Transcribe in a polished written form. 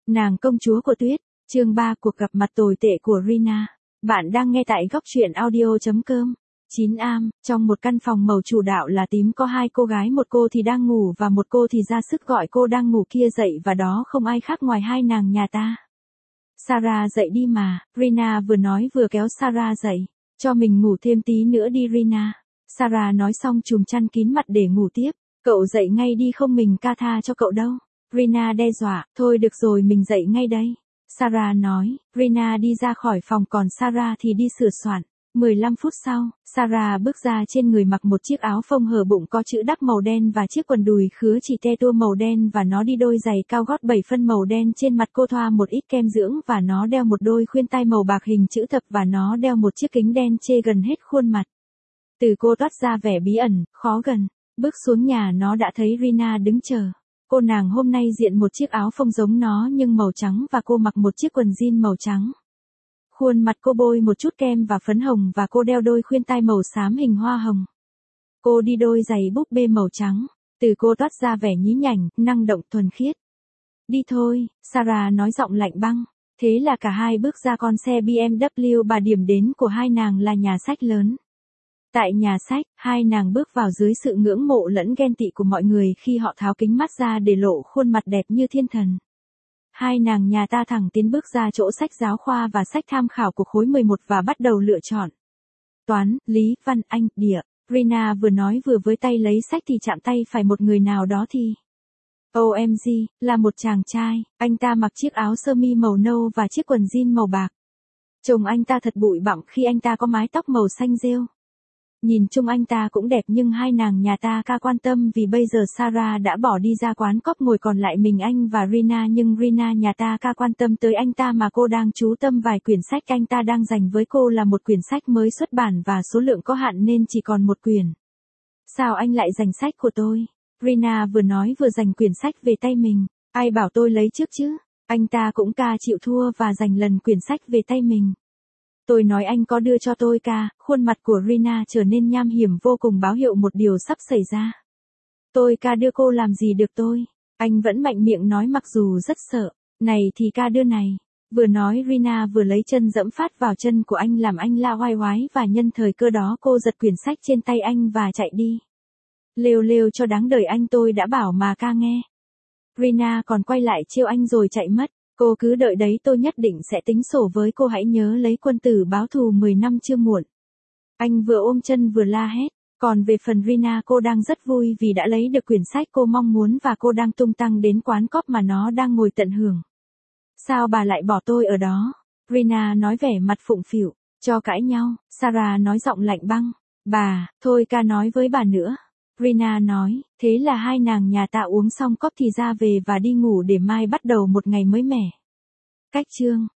Nàng công chúa của tuyết, chương 3 cuộc gặp mặt tồi tệ của Rina. Bạn đang nghe tại góc truyện audio.com. 9am, trong một căn phòng màu chủ đạo là tím có hai cô gái, một cô thì đang ngủ và một cô thì ra sức gọi cô đang ngủ kia dậy, và đó không ai khác ngoài hai nàng nhà ta. Sarah dậy đi mà, Rina vừa nói vừa kéo Sarah dậy. Cho mình ngủ thêm tí nữa đi Rina. Sarah nói xong chùm chăn kín mặt để ngủ tiếp. Cậu dậy ngay đi không mình ca tha cho cậu đâu. Rina đe dọa, thôi được rồi mình dậy ngay đây. Sarah nói, Rina đi ra khỏi phòng còn Sarah thì đi sửa soạn. 15 phút sau, Sarah bước ra, trên người mặc một chiếc áo phông hở bụng có chữ đắp màu đen và chiếc quần đùi khứa chỉ te tua màu đen, và nó đi đôi giày cao gót 7 phân màu đen. Trên mặt cô thoa một ít kem dưỡng và nó đeo một đôi khuyên tai màu bạc hình chữ thập, và nó đeo một chiếc kính đen chê gần hết khuôn mặt. Từ cô toát ra vẻ bí ẩn, khó gần. Bước xuống nhà nó đã thấy Rina đứng chờ. Cô nàng hôm nay diện một chiếc áo phông giống nó nhưng màu trắng, và cô mặc một chiếc quần jean màu trắng. Khuôn mặt cô bôi một chút kem và phấn hồng, và cô đeo đôi khuyên tai màu xám hình hoa hồng. Cô đi đôi giày búp bê màu trắng. Từ cô toát ra vẻ nhí nhảnh, năng động, thuần khiết. Đi thôi, Sarah nói giọng lạnh băng. Thế là cả hai bước ra con xe BMW. Bà điểm đến của hai nàng là nhà sách lớn. Tại nhà sách, hai nàng bước vào dưới sự ngưỡng mộ lẫn ghen tị của mọi người khi họ tháo kính mắt ra để lộ khuôn mặt đẹp như thiên thần. Hai nàng nhà ta thẳng tiến bước ra chỗ sách giáo khoa và sách tham khảo của khối 11 và bắt đầu lựa chọn. Toán, lý, văn, Anh, địa. Rina vừa nói vừa với tay lấy sách thì chạm tay phải một người nào đó thì... OMG, là một chàng trai. Anh ta mặc chiếc áo sơ mi màu nâu và chiếc quần jean màu bạc. Trông anh ta thật bụi bặm khi anh ta có mái tóc màu xanh rêu. Nhìn chung anh ta cũng đẹp, nhưng hai nàng nhà ta ca quan tâm vì bây giờ Sarah đã bỏ đi ra quán cóc, ngồi còn lại mình anh và Rina. Nhưng Rina nhà ta ca quan tâm tới anh ta mà cô đang chú tâm vài quyển sách anh ta đang dành với cô, là một quyển sách mới xuất bản và số lượng có hạn nên chỉ còn một quyển. Sao anh lại giành sách của tôi? Rina vừa nói vừa giành quyển sách về tay mình. Ai bảo tôi lấy trước chứ? Anh ta cũng ca chịu thua và giành lần quyển sách về tay mình. Tôi nói anh có đưa cho tôi ca. Khuôn mặt của Rina trở nên nham hiểm vô cùng, báo hiệu một điều sắp xảy ra. Tôi ca đưa cô làm gì được tôi? Anh vẫn mạnh miệng nói mặc dù rất sợ. Này thì ca đưa này. Vừa nói Rina vừa lấy chân dẫm phát vào chân của anh làm anh la oai oái, và nhân thời cơ đó cô giật quyển sách trên tay anh và chạy đi. Lêu lêu cho đáng đời anh, tôi đã bảo mà ca nghe. Rina còn quay lại trêu anh rồi chạy mất. Cô cứ đợi đấy, tôi nhất định sẽ tính sổ với cô, hãy nhớ lấy quân tử báo thù 10 năm chưa muộn. Anh vừa ôm chân vừa la hét. Còn về phần Rina, cô đang rất vui vì đã lấy được quyển sách cô mong muốn, và cô đang tung tăng đến quán cóc mà nó đang ngồi tận hưởng. Sao bà lại bỏ tôi ở đó? Rina nói vẻ mặt phụng phịu. Cho cãi nhau, Sarah nói giọng lạnh băng. Bà, thôi ca nói với bà nữa. Rina nói, thế là hai nàng nhà ta uống xong cốc thì ra về và đi ngủ để mai bắt đầu một ngày mới mẻ. Cách chương